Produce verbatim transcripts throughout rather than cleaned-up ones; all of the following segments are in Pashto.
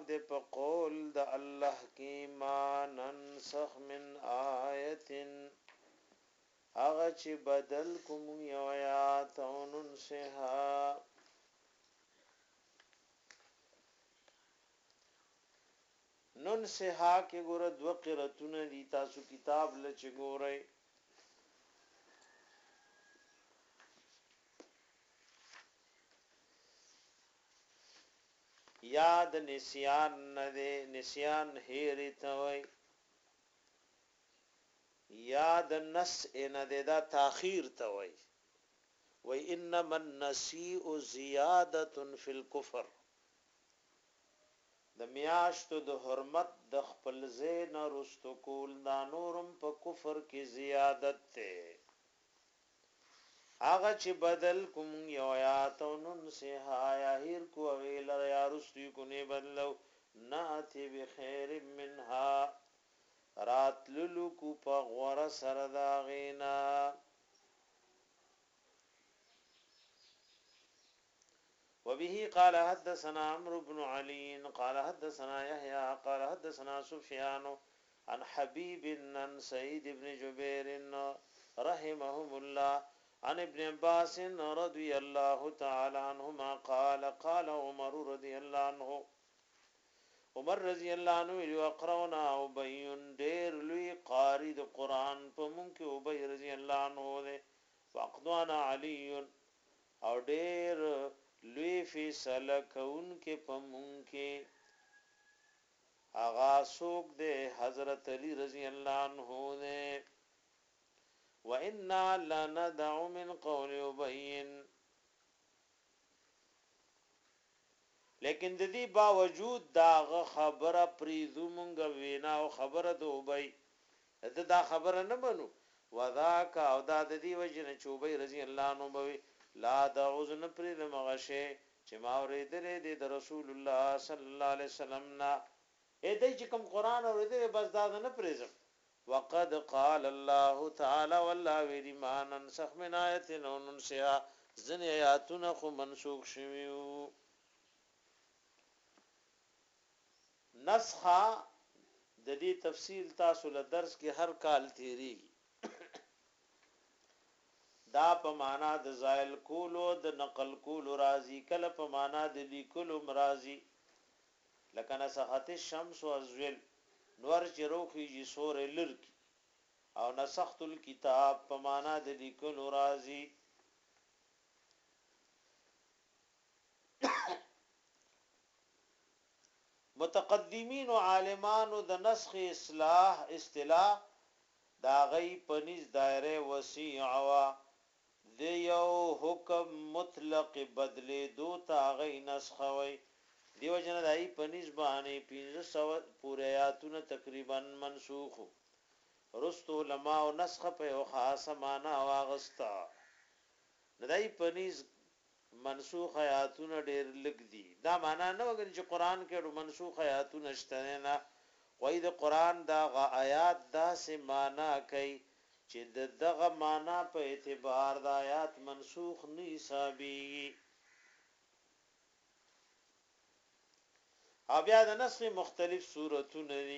دې په قول د الله کې ما ننسخ من آیتن هغه چې بدل کوم یو آیات او ننسها ننسها کې ګوره دو قراتونه دي تاسو کتاب لچ ګورئ یاد نسیان نه دي نسیان هېری ته وای یاد نس ان د دا تاخير ته وای و انما النسيء زياده في الكفر د میاشتو د حرمت د خپل زین رستو کول دا نورم په کفر کې زیادت ته هغه چې بدل کوم یو آیات نن سه یا هیر کو ویل یا رستو کو نه بدلو ناتی بخیر منها رات لولو کو په غور سره دا غینا وبه قال حدثنا عمرو بن علي قال حدثنا يحيى قال حدثنا سفيان عن حبيب بن سعيد بن جبير رحمهم الله عن ابن عباس رضي الله تعالى عنهما قال قال عمر رضي الله عنه عمر رضی الله عنه یقرؤنا ابي دير لوی قاری د قران په مونږ کې ابي رضی الله عنه ده وقدوانا علي او ډېر لوی فیصله کون کې په مونږ کې آغا سوق ده حضرت علی رضی الله عنه ده وإنا لندع من قول ابي لیکن د دې باوجود دا خبره پریزو مونږ وینا او خبره د ابي دا خبره نه منو وذاک او دا د دې وجنه چوبې رضی الله عنه بوي لا دعوذن پرید مغشه چې ما اورېدلې د رسول الله صلی الله علیه وسلم نا اې دې چې کوم قران اورېدلې بس دا نه پریزم وقد قال الله تعالی والله ویمان انسخ من آیت ننسها زن آیاتنا خو منسوخ شویو نسخه د دې تفصیل تاسو له درس کې هر کال تیریږي دا په معنا د زائل کولو د نقل کولو راضی کله په معنا د لیکلو مرضی لکه نسخت الشمس والزل نور چروخی جی سور لرکی او نسخت الكتاب په معنا د لیکلو راضی متقدمین و عالمان د نسخ اصلاح اصطلاح دا غی پنځ دایره وسیع وا د یو حکم مطلق بدلی دو تا غی نسخ وی دیو جن دای پنځ باندې پنځه سو پورې آیاتونه تقریبا منسوخ رستو علماء او نسخ په خاصه معنا واغستا دای پنځ منسوخ آیاتونه ډېر لګ دي دا معنا نه وګورئ چې قران کې منسوخ آیاتونه شته نه وای د قران دا غ آیات دا سه معنا کوي چې دغه معنا په اعتبار د آیات منسوخ نه حسابي او بیا د نسخ مختلف صورتونه دي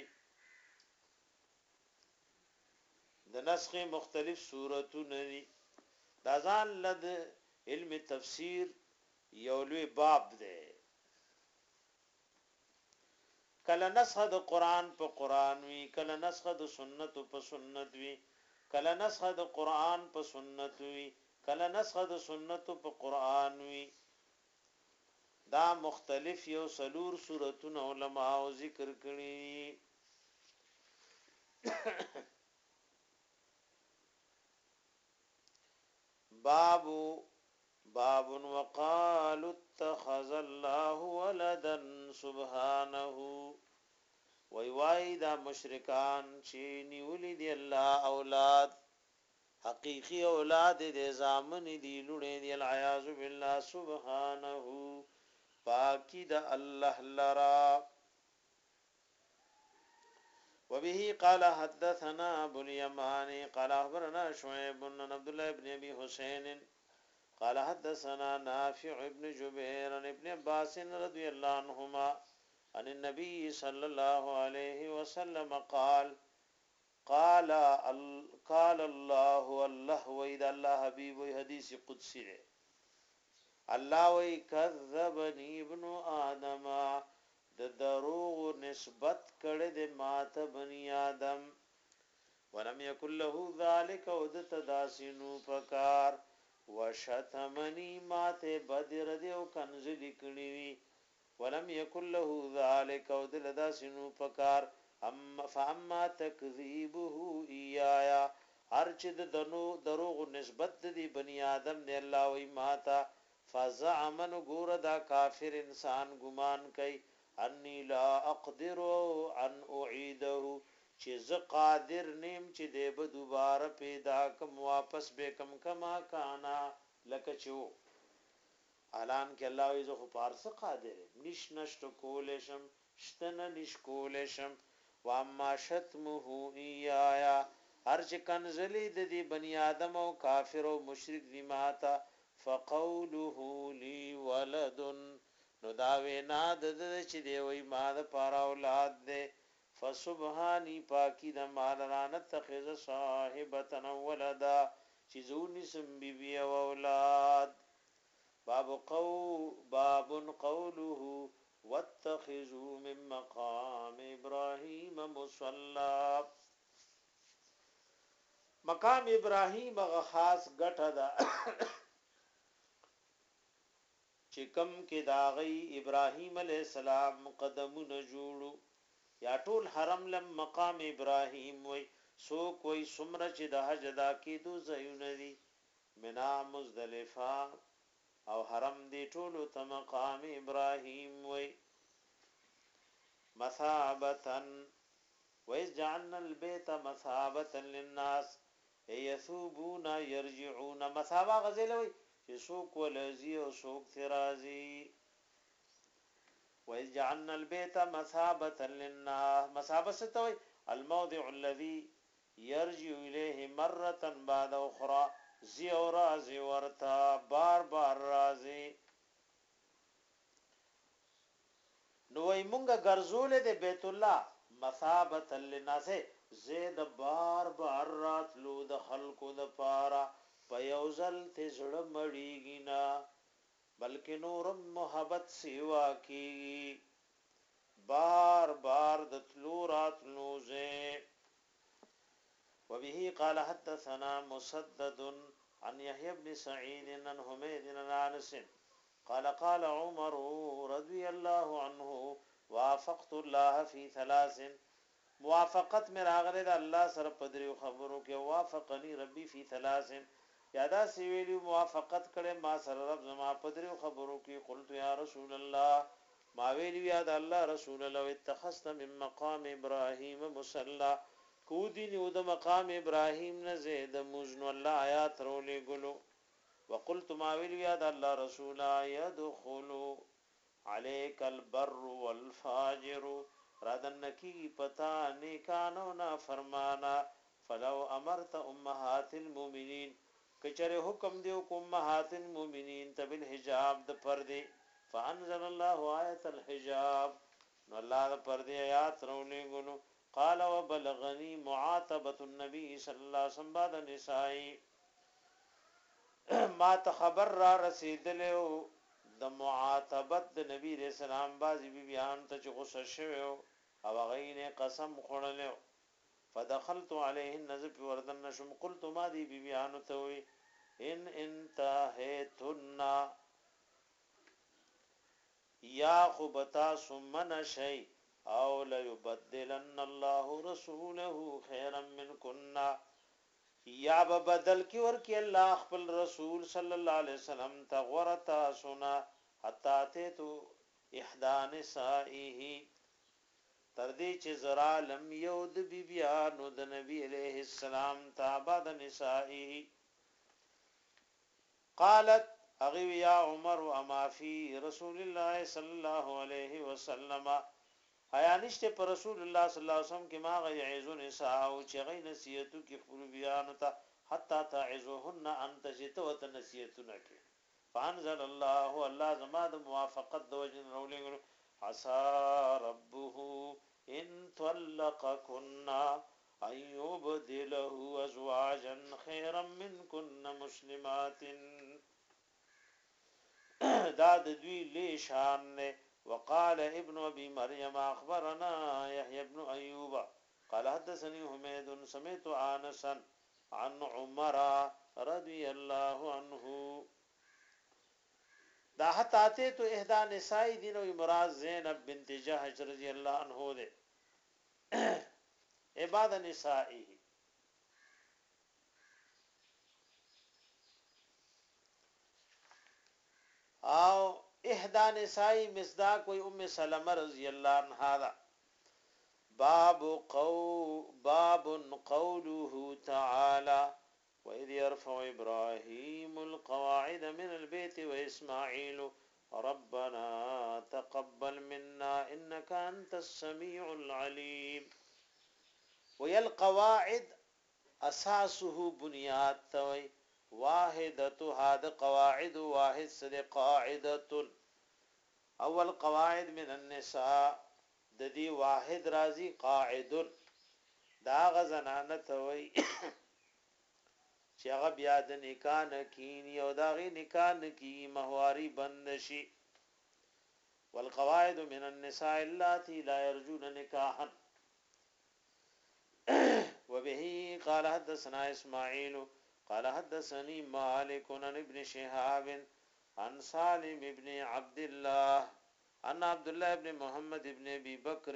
د نسخ مختلف صورتونه دي دا ځان لد علم تفسیر یو لوی باب دی کله نسخه د قران په قران وی کله نسخه د سنت په سنت وی کله نسخه د قران په سنت وی کله نسخه د سنت په قران وی دا مختلف یو سلور سورتونه علماء او ذکر کړي بابو باب وقالوا اتخذ الله ولدا سبحانه وای وای دا مشرکان چې نیولې دی الله اولاد حقیقی اولاد دې زامن دی لونه دی العیاذ بالله سبحانه پاکی دا الله لرا وبه قال حدثنا ابو اليماني قال اخبرنا شعيب بن عبد الله بن ابي حسين قال حدثنا نافع بن جبير عن ابن عباس رضي الله عنهما عن النبي صلى الله عليه وسلم قال قال قال الله الله وإذا الله حبيب حديث قدسي ده الله وی کذبنی ابن آدم د دروغ نسبت کړه د ماته بنی آدم ولم يكن له ذلك ود تداسنو فکار وشتمنی ماته بدر دیو کنز لیکلی وی ولم يكن له ذلك ود لداسنو فکار اما فاما تکذیبه ایایا هرچ د دنو دروغ نسبت دی بنی آدم نے الله وی ماته فزعمن ګور دا کافر انسان ګمان کوي انی لا اقدر ان اعيده چې ز قادر نیم چې دې به دوباره پیدا کم واپس به کم کما کانا لکه چو اعلان کې الله یې زه پارس قادر نش نشت کولشم شتن نش کولشم واما شتمه ایایا هر چې کنزلی د دې بنی آدم او کافر او مشرک دی ماتا فقوله لي ولد نو دا وینا د دې چې دی وای ما د پار اولاد دې فسبحانی پاکی د مال رانت تخذ صاحبتن ولدا چې زونی سم بی بی او اولاد باب قو باب قوله واتخذوا من مقام ابراهيم مصلى مقام ابراهيم غ خاص ګټه ده چې کم کې داغي ابراهيم عليه السلام قدمونه جوړو یا ټول حرم لم مقام ابراهيم وای سو کوئی سمره چې د حج ادا کېدو ځایونه دي منا مزدلفه او حرم دی ټول ته مقام ابراهيم وای مثابتا وإذ جعلنا البيت مثابتا للناس يثوبون يرجعون مثابه غزلوي چې سوق ولزي او سوق ثرازي وإذ جعلنا البيت مثابة للناس مثابة ستوي الموضع الذي يرجع إليه مرة بعد أخرى زي او رازي ورتا بار بار رازي نوې مونږه ګرځولې د بیت الله مثابة للناس زید بار بار راتلو د خلقو د پارا پیوزل ته زړه مړیږي نه بلکې نورم محبت سیوا کی بار بار د تلو راتلو زه وبه قال حدثنا مسدد عن يحيى بن سعيد عن حميد بن انس قال قال عمر رضي الله عنه وافقت الله في ثلاث موافقت میرا غره الله سره پدریو خبرو کې وافقني ربي في ثلاث یادا سی ویلو موافقت کړي ما سره رب زما پدریو خبرو کې قلت یا رسول الله ما ویلو یا د الله رسول الله اتخذت من مقام ابراهيم مصلى کو دي نو د مقام ابراهيم نه زید مزن الله آیات رولې ګلو وقلت ما ویلو یا د الله رسول يدخل عليك البر والفاجر رادن کی پتا نیکانو نا فرمانا فلو امرت امهات المؤمنین کچره حکم دیو کوم امهات المؤمنین تبل حجاب د پردے فانزل الله آیت الحجاب نو الله د پردے آیات رولې ګلو قال وبلغني معاتبه النبي صلى الله عليه وسلم بعد النساء ما خبر را رسیدلو د معاتبت د نبی رسول الله بازي بیان ته چې غوسه شوی او غینه قسم خورلو فدخلت عليه النزب وردن شم قلت ما دي بیان ته وي ان انتهيتن یا خبتا سمن شيء او لا يبدلن الله رسوله خيرا منكن یا بدل کی ور کی الله خپل رسول صلی الله علیه وسلم تغورتا سنا حتا ته تو احدان سائه تر دې چې زرا لم یود بی بیان د نبی علیہ السلام تابع د نسائه قالت اغي یا عمر اما فی رسول الله صلی الله علیه وسلم آیا نشته پر رسول الله صلی الله علیه وسلم کې ما غي عزون نساء او چې غي نصیحتو کې خپل بیان ته حتا تعزهن انت جئت وتنسیتنا کې فانزل الله الله زما د موافقت د وجن رولې عسى ربه ان طلقكن ان يبدله ازواجا خيرا منكن مسلمات. دا د دوی له شان نه. وقال ابن ابي مريم اخبرنا يحيى بن ايوب قال حدثني حميد سمعت انسا عن عمر رضي الله عنه. دا حتا ته تو احدى نساء دین او مراد زینب بنت جحش رضی الله عنه ده عباد نسائه. او احدى نساء مصداق کوئی ام سلمہ رضی اللہ عنہا دا. باب قو باب قوله تعالى وإذ يرفع إبراهيم القواعد من البيت وإسماعيل ربنا تقبل منا إنك أنت السميع العليم. ويا القواعد أساسه بنياد توي واحدة هذا قواعد واحد سد قاعدة. اول قواعد من النساء د دې واحد رازي قاعد دا غزنانه توي چې هغه بیا د نکاح نکینی او دا غي نکاح نکی مهواری بند شي. والقواعد من النساء اللاتي لا يرجون نکاحا. وبه قال حدثنا اسماعيل قال حدثني مالك عن ابن شهاب عن سالم ابن عبد الله ان عبد الله ابن محمد ابن ابي بكر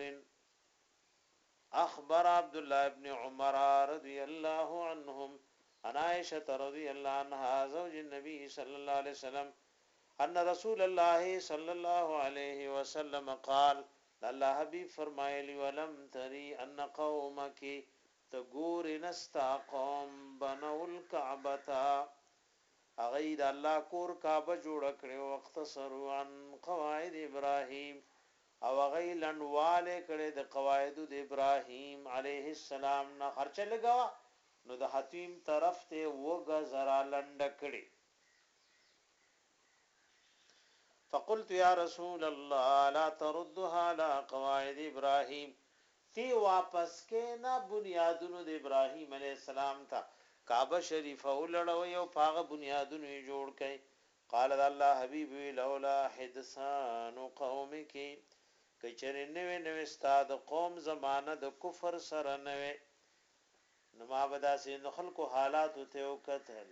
اخبر عبد الله ابن عمر رضي الله عنهم عن عائشة رضي الله عنها زوج النبي صلى الله عليه وسلم ان رسول الله صلى الله عليه وسلم قال الله حبيب فرمایلی ولم تري ان قومك تغور نستا قوم بنو الكعبه اغید الله کور کعبه جوړ کړو واختصروا عن قواعد ابراهيم او غیلن والے کړه د قواعد د ابراهيم عليه السلام نه خرچ لګوا نو د حتیم طرف ته وګ زرا لند کړي. فقلت يا رسول الله لا تردها على قواعد ابراهيم. تی واپس کې نه بنیادونو د ابراهيم عليه السلام ته کعبه شریف ولړو یو پاغه بنیادونه جوړ کړي. قال الله حبيب لولا حدثان قومك کچره نوې نوې استاد قوم زمانه د کفر سره نوې نو ما بدا سي خلکو حالات ته وکتل.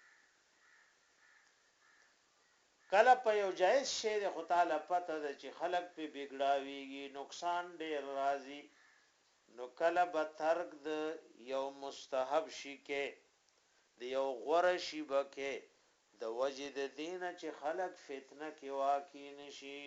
کله په یو جایز شی د خدای پته ده چې خلک په بګړاويږي نقصان ډیر راځي نو کله به ترک د یو مستحب شي کې د یو غوړه شی بکه د وجد دین چې خلق فتنه کې واقع نشي.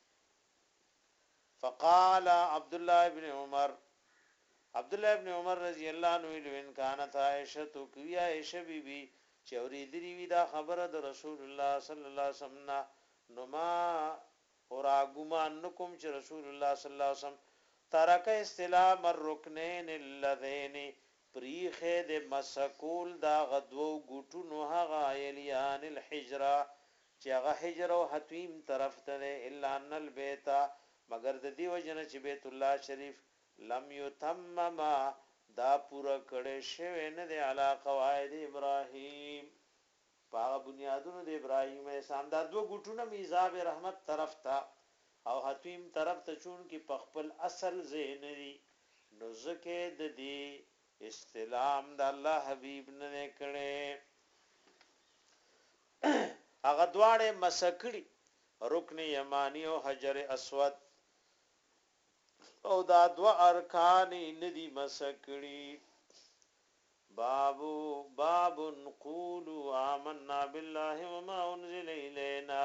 فقال عبد الله ابن عمر عبد الله ابن عمر رضی الله عنه وین كانت عائشه تو کی عائشه بیبي چې اوریدلی وی دا خبره د رسول الله صلی الله علیه وسلم نو ما اورا ګمان نکوم چې رسول الله صلی الله علیه وسلم ترک استلام الركنين اللذين پریخه د مسکول دا غدو ګټونو هغه ایلیان الحجره چې هغه حجر او حتیم طرف ته الا ان البيت مگر د دی وجنه چې بیت الله شریف لم یتمم دا پورا کړه شوی نه دی علا قواعد ابراهیم پاغه بنیادونو د ابراهیم السلام دا دو ګټونو میزاب رحمت طرف ته او حتیم طرف ته چون کې پخپل اصل زینری نو زکه د دی استلام د الله حبیب نه کړي. هغه دواړه مسکړي رکن یمانی او حجر اسود او دا دوا ارکان ندی مسکړي. بابو باب قولوا آمنا بالله وما انزل الینا.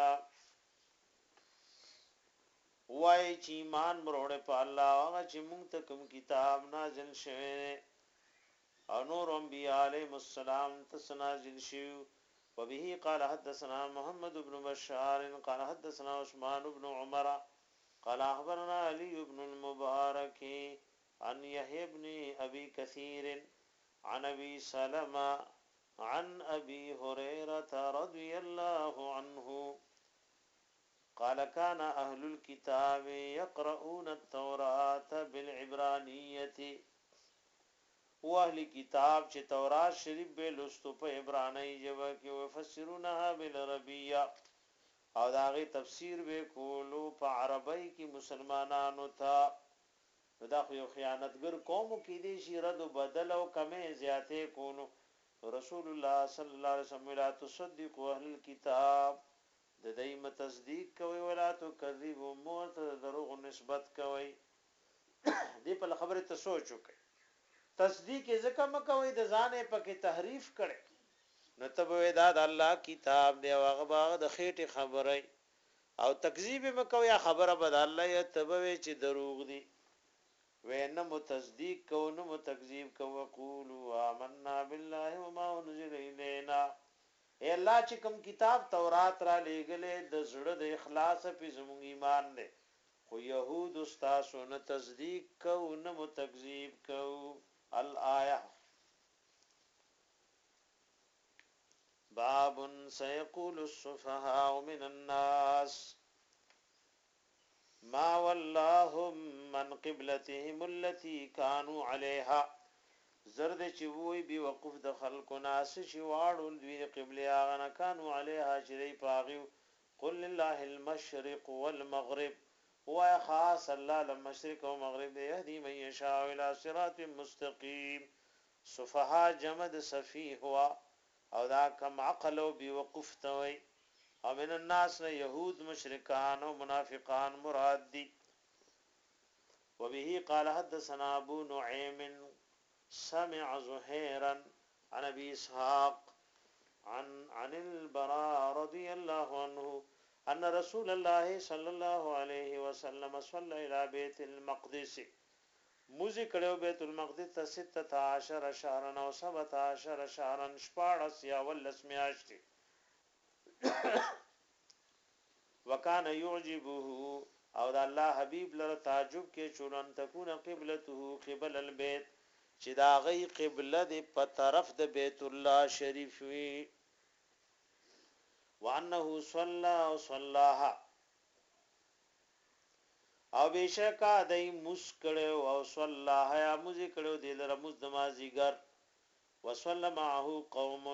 وای چې ایمان مروړه په الله هغه چې موږ ته کوم کتاب نازل شوی او نور انبیاء علیهم السلام تسنازل شیو. وبه قال حدثنا محمد بن بشار قال حدثنا عثمان بن عمر قال اخبرنا علي بن المبارك عن يحيى بن ابي كثير عن ابي سلمة عن ابي هريرة رضي الله عنه قال كان اهل الكتاب يقرؤون التوراة بالعبرانية واهل کتاب چې تورات شریف به لستو په عبرانی ژبه کې وفسرونها بالعربیه او داغه تفسیر به کولو په عربی کې مسلمانانو ته دا خو یو خیانتګر قوم کې دي شي رد بدل او کمه زیاته کولو رسول الله صلی الله علیه وسلم لا تصدق اهل الكتاب د دایمه تصدیق کوي ولا تکذب موت دروغ نسبت کوي دې په خبره ته سوچ وکړئ تصدیق زکه مکوې د ځانې پکې تحریف کړي نو تبوی دا د الله کتاب دی او هغه باغ د خېټه خبره او تکذیب مکوې خبره بد الله یا تبوی چې دروغ دی وینه مو تصدیق کو نو مو تکذیب کو وقولوا آمنا بالله وما انزل الینا اے الله چې کوم کتاب تورات را لېګلې د زړه د اخلاص په زموږ ایمان دی خو يهود استاسو نه تصدیق کو نو مو تکذیب کو الآية باب سيقول السفهاء من الناس ما ولاهم من قبلتهم التي كانوا عليها زرد چوي بي وقف د خلق ناس شي واړو دوی قبله هغه كانوا عليها شري پاغي قل لله المشرق والمغرب هو خاص الله المشرق والمغرب يهدي من يشاء الى صراط مستقيم سفها جمد سفيه هو او دا کم عقل او بوقف توي او من الناس يهود مشرکان او منافقان مراد دي وبه قال حدثنا ابو نعيم سمع زهيرا عن ابي اسحاق عن عن البراء رضي الله عنه ان رسول الله صلى الله عليه وسلم صلى الى بيت المقدس موزی کړو بیت المقدس ته ستة عشر شهرا او سبعة عشر شهرا شپاړس یا ولس میاشتي وکانه يعجبه او د الله حبيب لره تعجب کې چولن تكون قبلته قبل البيت چې دا غي قبله د په طرف د بیت الله شریف وي وانه صلى وصلاها او بشکا دای مسکړو او صلاها یا مزي کړو د لره مز نمازیګر وصلى معه قوم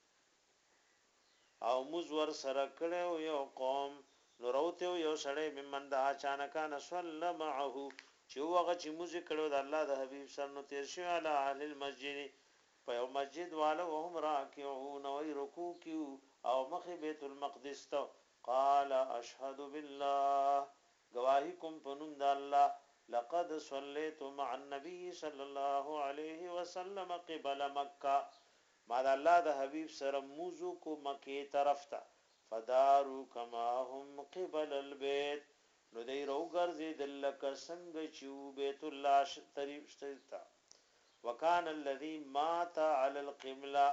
او مزور سره کړو یو قوم نوروته یو سړی ممن د اچانک نه صلى معه چې وغه چې مزي کړو د الله د حبيب سره نو تیر شو علی اهل المسجد په یو مسجد والو وهم راکعون او رکوع کیو او مخ بیت المقدس ته قال اشهد بالله گواہی کوم پنوم د الله لقد صليت مع النبي صلى الله عليه وسلم قبل مکه ما د الله د حبيب سره موضوع کو مکه طرف ته فدارو کما هم قبل البيت نو دی روګرځي دلک څنګه چې بیت الله شریف شتا وکان الذي مات على القبلة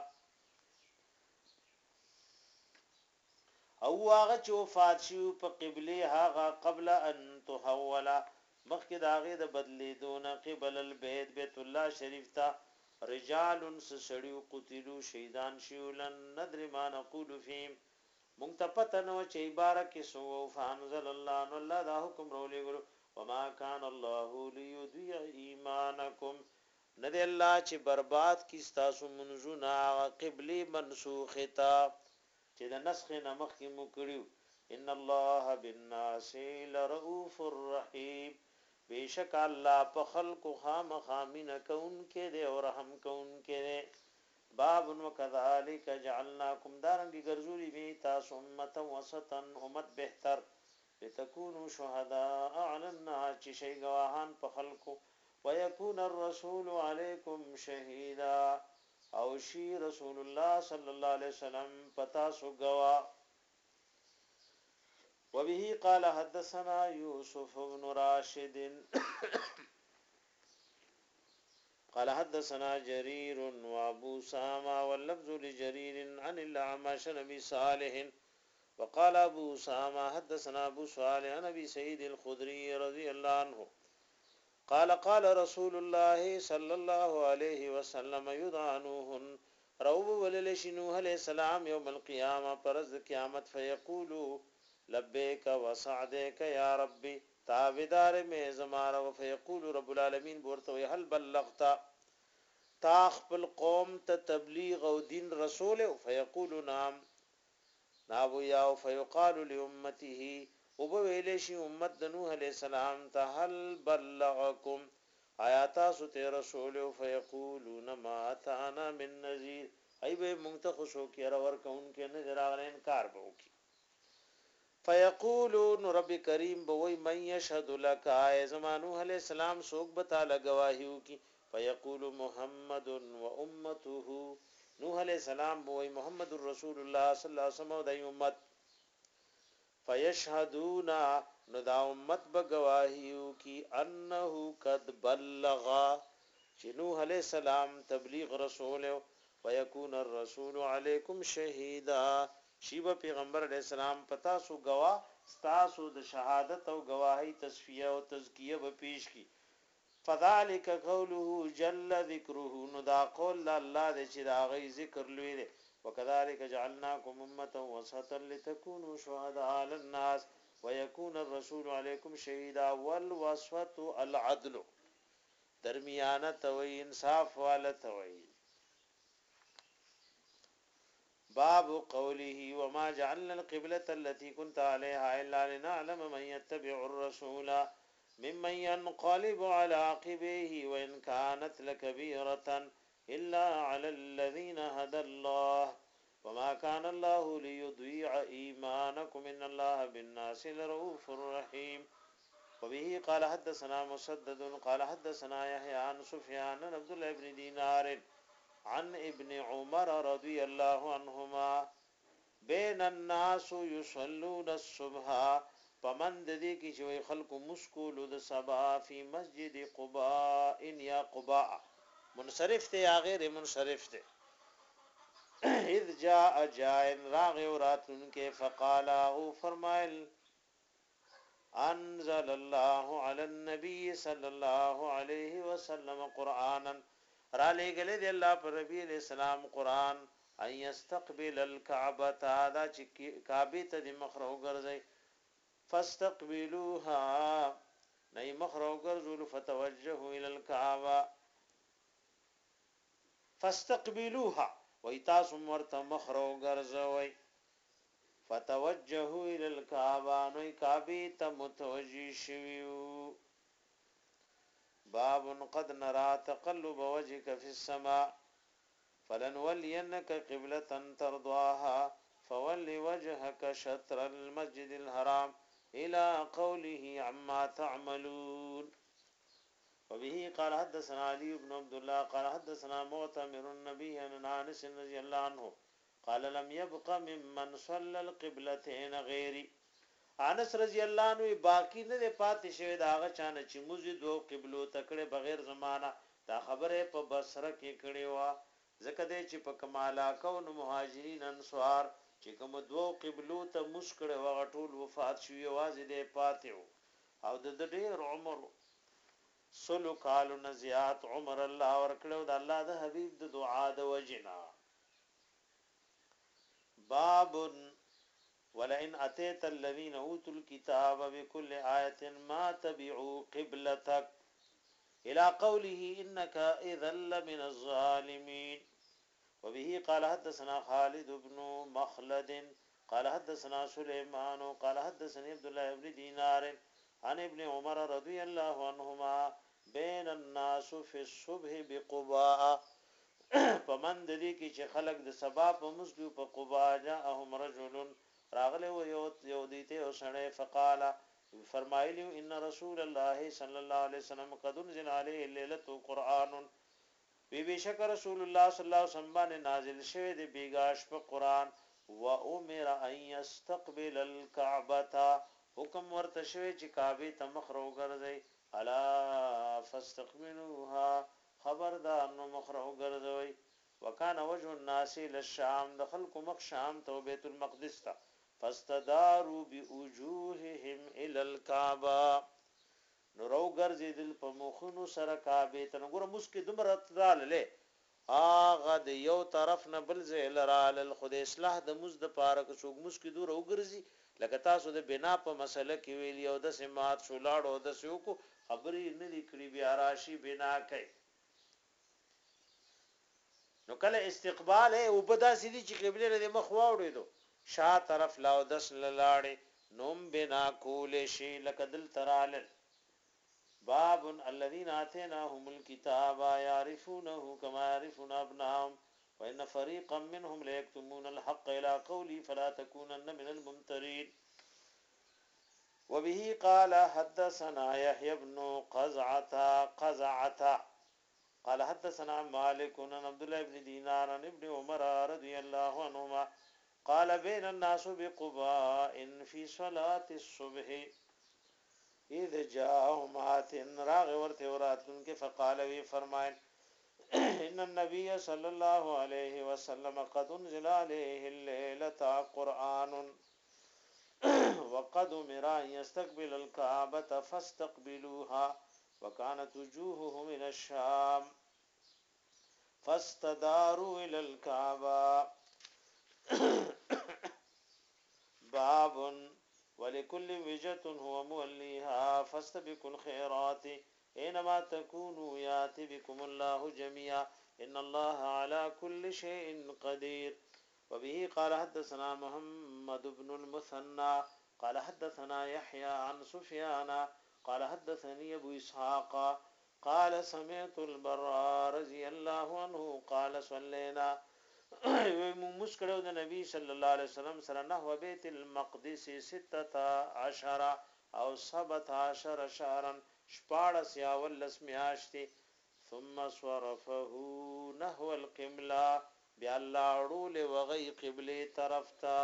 او هغه چې وفات شو په قبله هغه قبل ان تحول مخکې داغه د بدلیدون قبل البيت بیت الله شریف ته رجال سړیو قتلوا شهیدان شولن ندر ما نقول فيهم منتپتنو چې عبارت کې سو فانزل الله ان الله دا حکم رولې ګرو وما كان الله ليضيع ايمانكم ندی الله چې برباد کی تاسو منزونه قبله منسوخه تا چې د نسخ نمخ کې مو کړیو ان الله بالناس لرؤوف الرحیم بیشک الله په خلق خامخامین کون کې دے او رحم کون کې دے باب وکذالک جعلناکم دارنګ ګرځولي می تاسو امه وسطا امت بهتر لتكونوا شهداء على الناس چې شي گواهان په خلقو ويكون الرسول عليكم شهيدا او شي رسول الله صلى الله عليه وسلم پتا سو گوا وبه قال حدثنا يوسف بن راشد قال حدثنا جرير وابو سامة واللفظ لجرير عن الأعمش نبي صالح وقال ابو سامة حدثنا ابو صالح عن ابي سعيد الخدري رضي الله عنه قال قال رسول الله صلى الله عليه وسلم يدعنوهن روب وللشنوه عليه السلام يوم القيامة پرز قیامت فيقولوا لبیک وسعدیک یا ربی تابدار میں زمانہ فیقول رب العالمین بورتو هل بلغت تا خپل قوم ته تبلیغ او دین رسول فیقول نعم نابو یا فیقال لامته وبویل شی امت نوح علیہ السلام ته هل بلغکم آیاتا سوت رسول فیقولون ما اتانا من نذیر ای به منتخشو کی اور کون کے نظر اغه انکار بو کی فیقولون رب کریم بوئی من یشهد لك ای زمانو علیہ السلام سوک بتا لگواہیو کی فیقول محمد و امته نوح علیہ السلام بوئی محمد رسول اللہ صلی اللہ علیہ وسلم د امت فیشهدون ندا امت بگواہیو کی انه قد بلغ نوح علیہ السلام تبلیغ رسول ويكون الرسول عليكم شهيدا شیبه پیغمبر علیہ السلام پتا سو گوا ستاسو د شهادت او گواہی تصفیه او تزکیه به پیش کی فذلك قوله جل ذکره ندا قول الله د چې دا غي ذکر لوی دی وكذلك جعلناكم امه وسطا لتكونوا شهداء على الناس ويكون الرسول عليكم شهيدا والوسط العدل درمیانه توي انصاف والا توي باب قوله وما جعلنا القبلة التي كنت عليها إلا لنعلم من يتبع الرسول ممن ينقلب على عقبيه وإن كانت لكبيرة إلا على الذين هدى الله وما كان الله ليضيع إيمانكم إن الله بالناس لرؤوف رحيم وبه قال حدثنا مسدد قال حدثنا يحيى عن سفيان بن عبد الله بن دينار عن ابن عمر رضي الله عنهما بين الناس يصلون الصبح فمن ددی کی چې خلق مسکول د صبا فی مسجد قباء یا قباء منصرف ته یا غیر منصرف ته اذ جاء جائن راغ وراتن کے فقال او فرمائل انزل الله على النبي صلى الله عليه وسلم قرانا را لګلې دی الله پر نبی علیہ السلام قران ان يستقبل الكعبه دا چې کعبه ته د مخرو ګرځي فاستقبلوها نه مخرو ګرځول فتوجهوا الى الكعبه فاستقبلوها وایتاسم ورته مخرو ګرځوي فتوجهوا الى الكعبه نو کعبه ته متوجي شویو باب قد نرى تقلب وجهك في السماء فلنولينك قبلة ترضاها فول وجهك شطر المسجد الحرام إلى قوله عما تعملون وبه قال حدثنا علي بن عبد الله قال حدثنا معتمر النبي عن انس رضي الله عنه قال لم يبق ممن صلى القبلتين غيري انس رضی الله عنه باقی نه پاتې شوی داغه چانه چې موزي دو قبلو تکړه بغیر زمانہ دا خبره په بصره کې کړي وا ځکه دې چې په کمالا کون مهاجرین انصار چې کوم دو قبلو ته مشکړه وغټول وفات شوی واځي دې پاتې او د ډېر عمر سلو کالو نزیات عمر الله ورکړو د الله د حبیب د دعا د وجنا باب ولئن اتيت الذين اوتوا الكتاب بكل آية ما تبعوا قبلتك الى قوله انك اذا لمن الظالمين وبه قال حدثنا خالد بن مخلد قال حدثنا سليمان قال حدثني عبد الله بن دينار عن ابن عمر رضي الله عنهما بين الناس في الصبح بقباء فمن ددی کی چې خلق د سبا په مسجد په قباء جاءهم رجل راغله و یو یو دیته او سنه فقال فرمایلی ان رسول الله صلی الله علیه وسلم قد انزل علیه ليله قران بی بشک رسول الله صلی الله علیه وسلم نازل شوه د بیگاش په قران و امر ان يستقبل الكعبه حکم ورته شوه چې کعبه ته مخ روګرځي الا فاستقبلوها خبردار نو مخ روګرځوي وکانه وجه الناس للشام دخل کو مخ شام تو بیت المقدس تا فاستداروا بوجوههم الى الكعبه نو رو ګرځیدل په مخونو سره کعبه ته نګور مسکه دمر اتراله اغه د یو طرف نه بل ځای لرال خود اصلاح د مز د پاره که څوک مس کی دور وګرځي لکه تاسو د بنا په مسله کې ویل یو د سمات شولاړ او د سوکو خبرې نه لیکلي بیا راشي بنا کوي نو کله استقبال او بدا سيدي چې قبله له مخ واوړېدو شا طرف لاو دس لاړې نوم بنا کول شي لکه دل ترال باب الذين اتيناهم الكتاب يعرفونه كما يعرفون ابناءهم وان فريقا منهم ليكتمون الحق الى قولي فلا تكونن من الممترين وبه قال حدثنا يحيى بن قزعه قزعه قال حدثنا مالك عن عبد الله بن دينار عن ابن عمر رضي الله عنهما قال بين الناس بقباء في صلاة الصبح اذ جاءهم آت راغ ورته وراتن کې فقال وی فرمائن ان النبي صلى الله عليه وسلم قد انزل عليه الليلة قرآن وقد امر ان يستقبل الكعبة فاستقبلوها وكانت وجوههم من الشام فاستداروا الى الكعبة باب ولكل وجهة هو موليها فاستبقوا الخيرات اينما تكونوا ياتي بكم الله جميعا ان الله على كل شيء قدير وبه قال حدثنا محمد بن المثنى قال حدثنا يحيى عن سفيان قال حدثني ابو اسحاق قال سمعت البراء رضي الله عنه قال صلينا مسکړو د نبی صلی الله علیه وسلم سره نحو بیت المقدس ستة عشر او سبعة عشر شهرا شپاړس یا ولس میاشتې ثم صرفه نحو القبلة بیا لاړو له وغی قبله طرف ته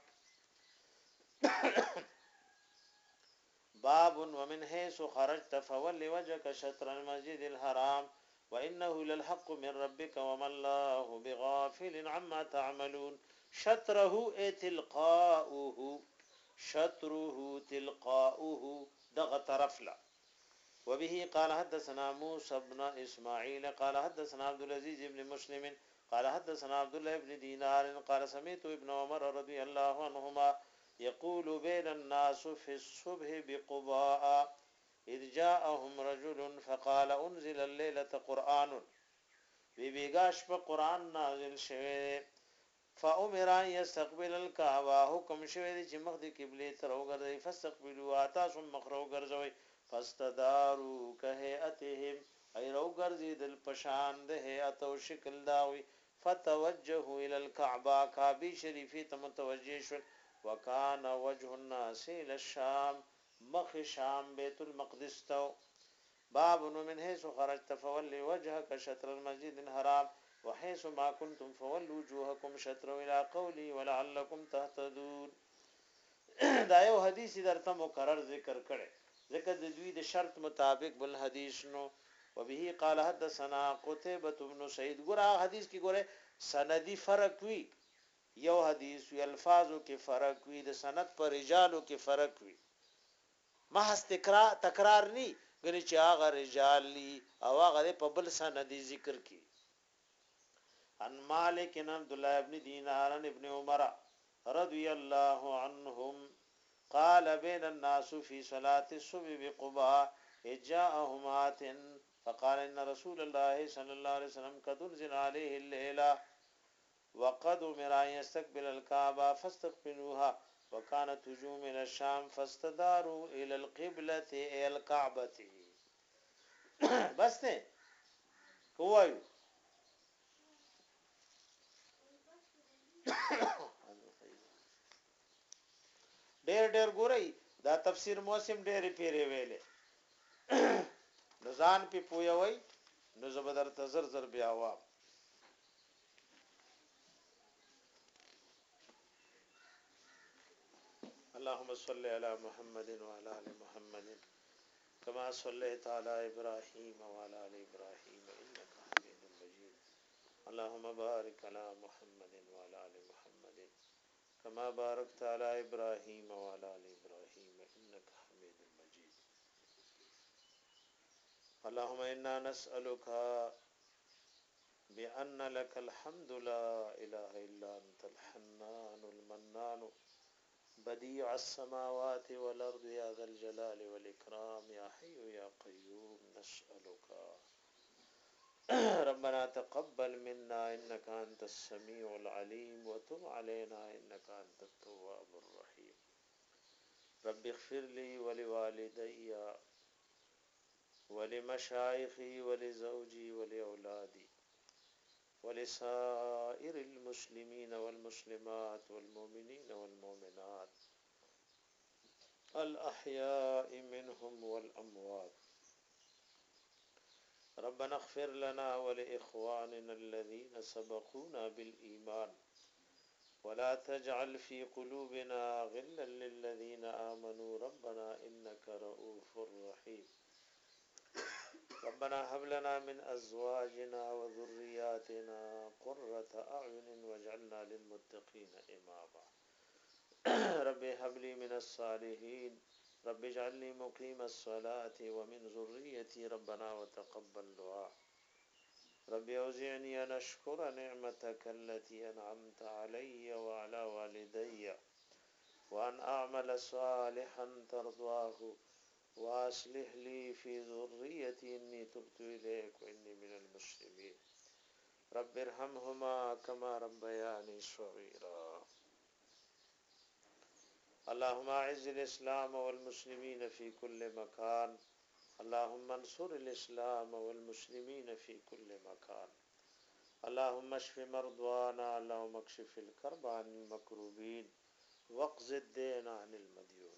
باب ومن حيث خرجت فول وجهك شطر المسجد الحرام وانه للحق من ربك وما الله بغافل عما تعملون شطره تلقاؤه شطره تلقاؤه دغ طرف لا وبه قال حدثنا موسى بن اسماعيل قال حدثنا عبد العزيز بن مسلم قال حدثنا عبد الله بن دينار قال سمعت ابن عمر رضي الله عنهما يقول بين الناس في الصبح بقباء اذ جاءهم رجل فقال انزل الليلة قرآن بيبيغاش په قرآن نازل شوه فامر ان يستقبل الكعبه حکم شوه چې مخ د قبله تر وګرځي فاستقبلوا تاسو مخ وګرځوي فاستداروا كهيئتهم اي وګرځي دل پشان ده هيئت او شکل داوي فتوجهوا الى الكعبه کعبه شریفه ته متوجه شو وكان وجه الناس الى الشام مخ شام بیت المقدس تو باب من حيث خرجت فولي وجهك شطر المسجد الحرام وحيث ما كنتم فولوا وجوهكم شطره الى قولي ولعلكم تهتدون دا یو حدیث درته مکرر ذکر کړي ذکر د دوی د شرط مطابق بل حدیث نو وبه قال حدثنا قتيبة بن سعيد ګره حدیث کې ګوره سندي فرق وی یو حدیث وی الفاظو کې فرق وی د سند پر رجالو کې فرق وی محض تکرار تکرار ني غني چې هغه رجال لي او هغه په بل سندي ذکر کی عن مالک بن عبد الله بن دينار ابن عمر رضي الله عنهم قال بين الناس في صلاة الصبح بقباء جاءهم آت فقال ان رسول الله صلى الله عليه وسلم قد انزل عليه الليلة وقد امر ان يستقبل الكعبة فاستقبلوها وكانت وجوه من الشام فاستداروا الى القبلة الى الكعبة بس نه کوایو ډېر ډېر ګورئ دا تفسیر موسم ډېر پیری ویلې نزان په پویوي نو زبردر تزر زر بیا وا اللهم صل على محمد وعلى ال محمد كما صليت على ابراهيم وعلى ال ابراهيم انك حميد مجيد اللهم بارك على محمد وعلى ال محمد كما باركت على ابراهيم وعلى ال ابراهيم انك حميد مجيد اللهم انا نسالك بأن لك الحمد لا إله إلا أنت الحنان المنان بديع السماوات والأرض يا ذا الجلال والإكرام يا حي يا قيوم نسألك ربنا تقبل منا إنك أنت السميع العليم وتب علينا إنك أنت التواب الرحيم رب اغفر لي ولوالدي ولمشايخي ولزوجي ولأولادي ولسائر المسلمين والمسلمات والمؤمنين والمؤمنات الأحياء منهم والأموات ربنا اغفر لنا ولإخواننا الذين سبقونا بالإيمان ولا تجعل في قلوبنا غلا للذين آمنوا ربنا إنك رؤوف رحيم ربنا هب لنا من أزواجنا وذرياتنا قرة أعين واجعلنا للمتقين إماما رب هب لي من الصالحين رب اجعلني مقيم الصلاة ومن ذريتي ربنا وتقبل دعاء رب أوزعني أن أشكر نعمتك التي أنعمت علي وعلى والدي وأن أعمل صالحا ترضاه وأصلح لي في ذريتي إني تبت إليك وإني من المسلمين رب ارحمهما كما ربياني صغيرا اللهم أعز الإسلام والمسلمين في كل مكان اللهم انصر الإسلام والمسلمين في كل مكان اللهم اشف مرضانا اللهم اكشف الكرب عن المكروبين واقض الدين عن المديونين